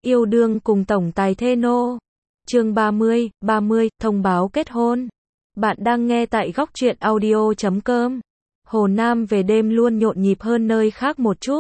Yêu đương cùng tổng tài Theno. Chương 30, thông báo kết hôn. Bạn đang nghe tại góc truyện audio.com. Hồ Nam về đêm luôn nhộn nhịp hơn nơi khác một chút.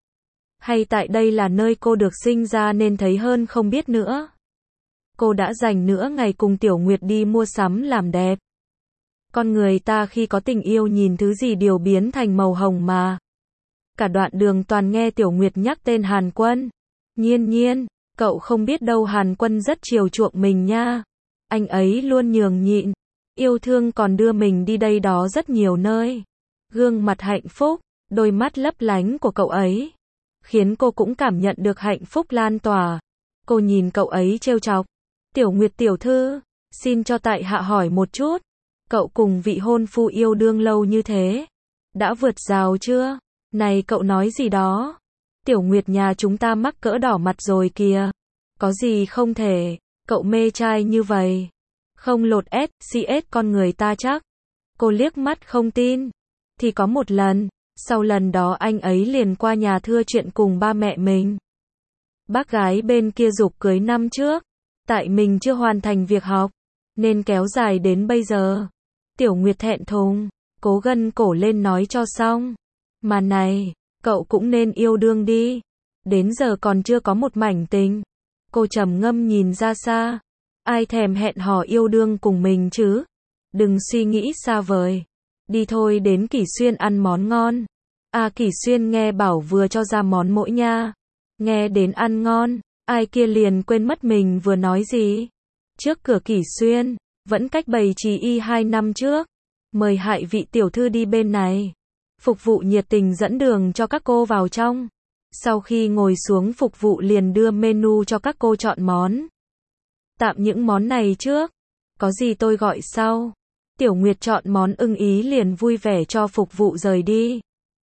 Hay tại đây là nơi cô được sinh ra nên thấy hơn không biết nữa. Cô đã dành nửa ngày cùng Tiểu Nguyệt đi mua sắm làm đẹp. Con người ta khi có tình yêu nhìn thứ gì đều biến thành màu hồng mà. Cả đoạn đường toàn nghe Tiểu Nguyệt nhắc tên Hàn Quân. Nhiên, cậu không biết đâu, Hàn Quân rất chiều chuộng mình nha. Anh ấy luôn nhường nhịn, yêu thương, còn đưa mình đi đây đó rất nhiều nơi. Gương mặt hạnh phúc, đôi mắt lấp lánh của cậu ấy khiến cô cũng cảm nhận được hạnh phúc lan tỏa. Cô nhìn cậu ấy trêu chọc. Tiểu Nguyệt tiểu thư, xin cho tại hạ hỏi một chút. Cậu cùng vị hôn phu yêu đương lâu như thế, đã vượt rào chưa? Này cậu nói gì đó? Tiểu Nguyệt nhà chúng ta mắc cỡ đỏ mặt rồi kìa. Có gì không thể, cậu mê trai như vậy. Không lột SCS con người ta chắc. Cô liếc mắt không tin. Thì có một lần, sau lần đó anh ấy liền qua nhà thưa chuyện cùng ba mẹ mình. Bác gái bên kia giục cưới năm trước. Tại mình chưa hoàn thành việc học, nên kéo dài đến bây giờ. Tiểu Nguyệt thẹn thùng, cố gân cổ lên nói cho xong. Mà này, cậu cũng nên yêu đương đi. Đến giờ còn chưa có một mảnh tình. Cô trầm ngâm nhìn ra xa. Ai thèm hẹn hò yêu đương cùng mình chứ? Đừng suy nghĩ xa vời. Đi thôi, đến Kỷ Xuyên ăn món ngon. À, Kỷ Xuyên nghe bảo vừa cho ra món mỗi nha. Nghe đến ăn ngon, ai kia liền quên mất mình vừa nói gì. Trước cửa Kỷ Xuyên, vẫn cách bày trì y 2 năm trước. Mời hai vị tiểu thư đi bên này. Phục vụ nhiệt tình dẫn đường cho các cô vào trong. Sau khi ngồi xuống, phục vụ liền đưa menu cho các cô chọn món. Tạm những món này trước. Có gì tôi gọi sau. Tiểu Nguyệt chọn món ưng ý liền vui vẻ cho phục vụ rời đi.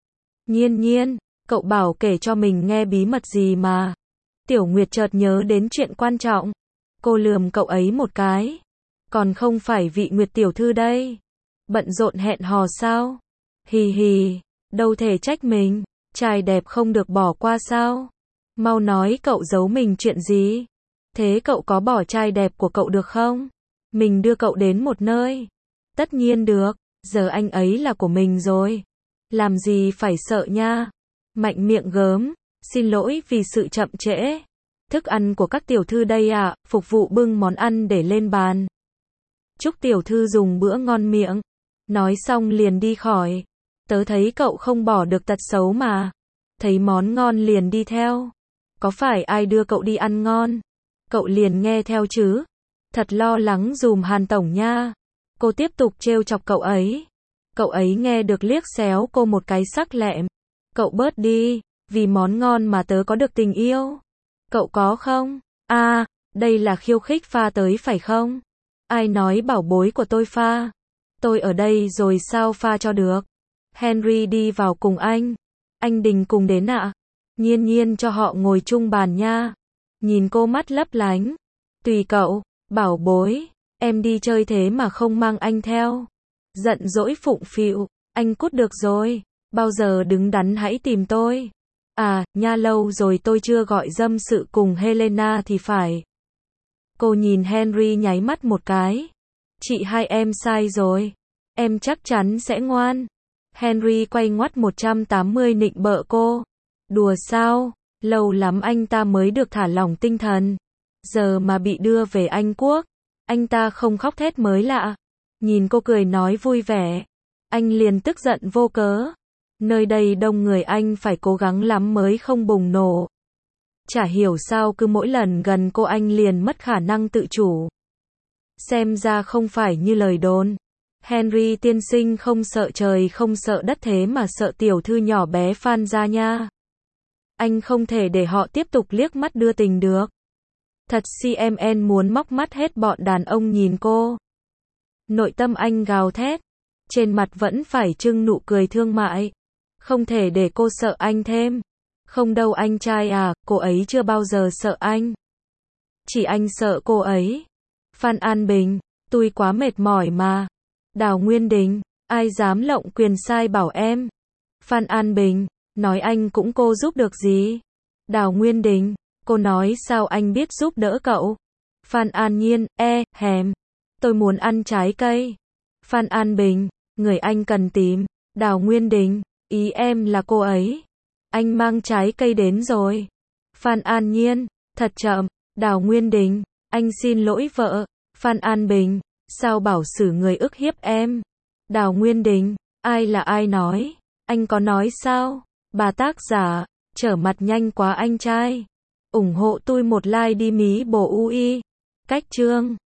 Nhiên, cậu bảo kể cho mình nghe bí mật gì mà. Tiểu Nguyệt chợt nhớ đến chuyện quan trọng. Cô lườm cậu ấy một cái. Còn không phải vị Nguyệt tiểu thư đây. Bận rộn hẹn hò sao? Hì, đâu thể trách mình. Trai đẹp không được bỏ qua sao? Mau nói cậu giấu mình chuyện gì? Thế cậu có bỏ trai đẹp của cậu được không? Mình đưa cậu đến một nơi. Tất nhiên được, giờ anh ấy là của mình rồi. Làm gì phải sợ nha. Mạnh miệng gớm, xin lỗi vì sự chậm trễ. Thức ăn của các tiểu thư đây ạ. Phục vụ bưng món ăn để lên bàn. Chúc tiểu thư dùng bữa ngon miệng. Nói xong liền đi khỏi. Tớ thấy cậu không bỏ được tật xấu mà. Thấy món ngon liền đi theo. Có phải ai đưa cậu đi ăn ngon? Cậu liền nghe theo chứ? Thật lo lắng dùm Hàn tổng nha. Cô tiếp tục trêu chọc cậu ấy. Cậu ấy nghe được liếc xéo cô một cái sắc lẹm. Cậu bớt đi, vì món ngon mà tớ có được tình yêu. Cậu có không? À, đây là khiêu khích pha tới phải không? Ai nói bảo bối của tôi pha? Tôi ở đây rồi sao pha cho được? Henry đi vào cùng anh. Anh Đình cùng đến ạ. Nhiên cho họ ngồi chung bàn nha. Nhìn cô mắt lấp lánh. Tùy cậu, bảo bối. Em đi chơi thế mà không mang anh theo. Giận dỗi phụng phịu. Anh cút được rồi. Bao giờ đứng đắn hãy tìm tôi. À, nha, lâu rồi tôi chưa gọi dâm sự cùng Helena thì phải. Cô nhìn Henry nháy mắt một cái. Chị hai em sai rồi. Em chắc chắn sẽ ngoan. Henry quay ngoắt 180 nịnh bợ cô. Đùa sao? Lâu lắm anh ta mới được thả lỏng tinh thần. Giờ mà bị đưa về Anh Quốc. Anh ta không khóc thét mới lạ. Nhìn cô cười nói vui vẻ. Anh liền tức giận vô cớ. Nơi đây đông người, anh phải cố gắng lắm mới không bùng nổ. Chả hiểu sao cứ mỗi lần gần cô anh liền mất khả năng tự chủ. Xem ra không phải như lời đồn. Henry tiên sinh không sợ trời không sợ đất thế mà sợ tiểu thư nhỏ bé Phan gia nha. Anh không thể để họ tiếp tục liếc mắt đưa tình được. Thật CMN muốn móc mắt hết bọn đàn ông nhìn cô. Nội tâm anh gào thét. Trên mặt vẫn phải trưng nụ cười thương mại. Không thể để cô sợ anh thêm. Không đâu anh trai à, cô ấy chưa bao giờ sợ anh. Chỉ anh sợ cô ấy. Phan An Bình, tôi quá mệt mỏi mà. Đào Nguyên Đình, ai dám lộng quyền sai bảo em. Phan An Bình, nói anh cũng cô giúp được gì. Đào Nguyên Đình, Cô nói sao anh biết giúp đỡ cậu? Phan An Nhiên, hèm. Tôi muốn ăn trái cây. Phan An Bình, người anh cần tìm. Đào Nguyên Đình, ý em là cô ấy. Anh mang trái cây đến rồi. Phan An Nhiên, thật chậm. Đào Nguyên Đình, anh xin lỗi vợ. Phan An Bình, sao bảo xử người ức hiếp em? Đào Nguyên Đình, ai là ai nói? Anh có nói sao? Bà tác giả, trở mặt nhanh quá anh trai. Ủng hộ tôi một like đi mí bồ ui. Cách chương